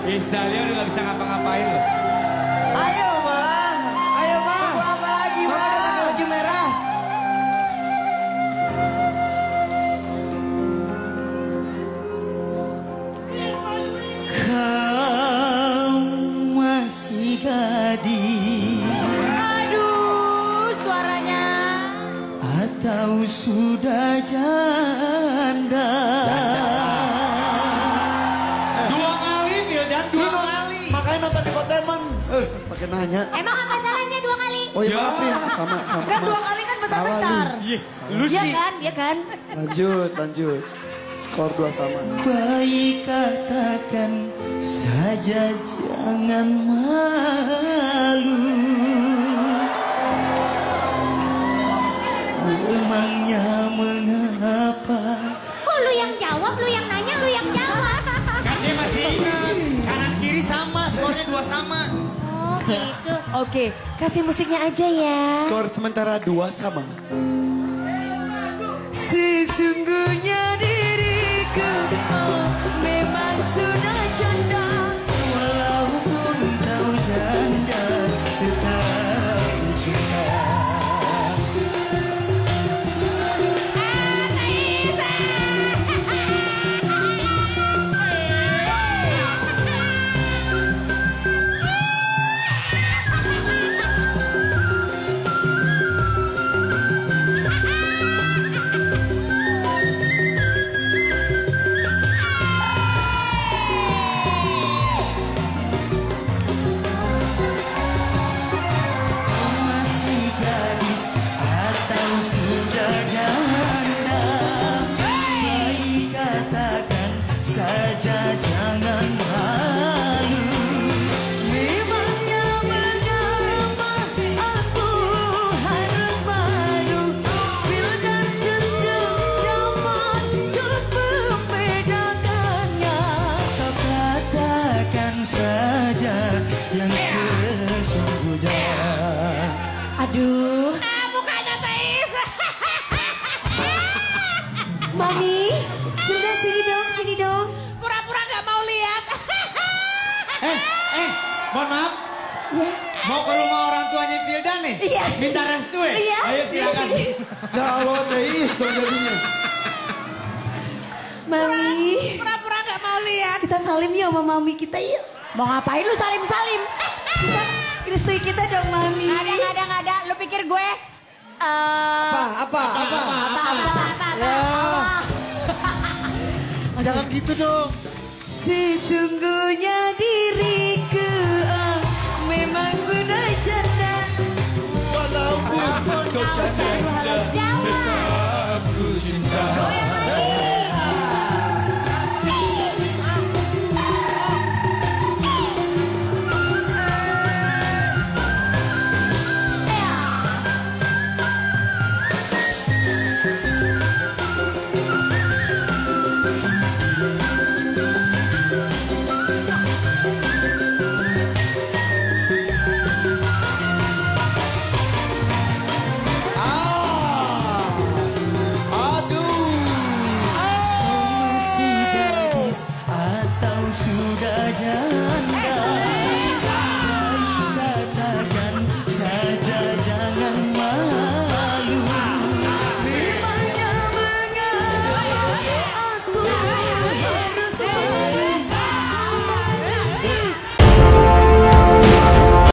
Isdalia udah gak bisa ngapa-ngapain loh. Ayo, Bang. Ayo, Bang. Tunggu apa lagi, Bang? Udah pakai baju merah. Kau masih gadis. Aduh, suaranya. Atau sudah janda. Dua kali, Wildan, dua kali. Makanya nonton di Kotemen. Pakai nanya. Emang apa salahnya 2 kali? Oh iya, maaf nih. Sama. Kan 2 kali kan bentar-bentar. Iya, lu Iya sih. kan, iya kan. Lanjut. Skor 2 sama. Baik katakan saja jangan malu. Memangnya mengapa? Kok lu yang jawab, lu yang nanya, lu yang jawab. Kan dia masih ingat. Kanan kiri sama, skornya 2 sama. Oh gitu. Oke, kasih musiknya aja ya. Skor sementara 2 sama. Sesungguhnya diriku memang sudah janda. Walaupun kau janda tetap cinta. Aduh. Mukanya Teis. Mami, udah sini dong. Pura-pura gak mau lihat. Mohon maaf. Ya. Mau ke rumah orang tuanya Wildan nih? Iya. Minta restu ya? Iya. Ayo silakan. Kalau Teis dong jadinya. Mami. Pura-pura gak mau lihat. Kita salim yuk sama mami kita yuk. Mau ngapain lu salim-salim? Kita restui kita dong mami. Nggak ada. Lu pikir gue... Apa? Jangan gitu dong. Sesungguhnya diriku memang sudah janda. Walaupun kau janda.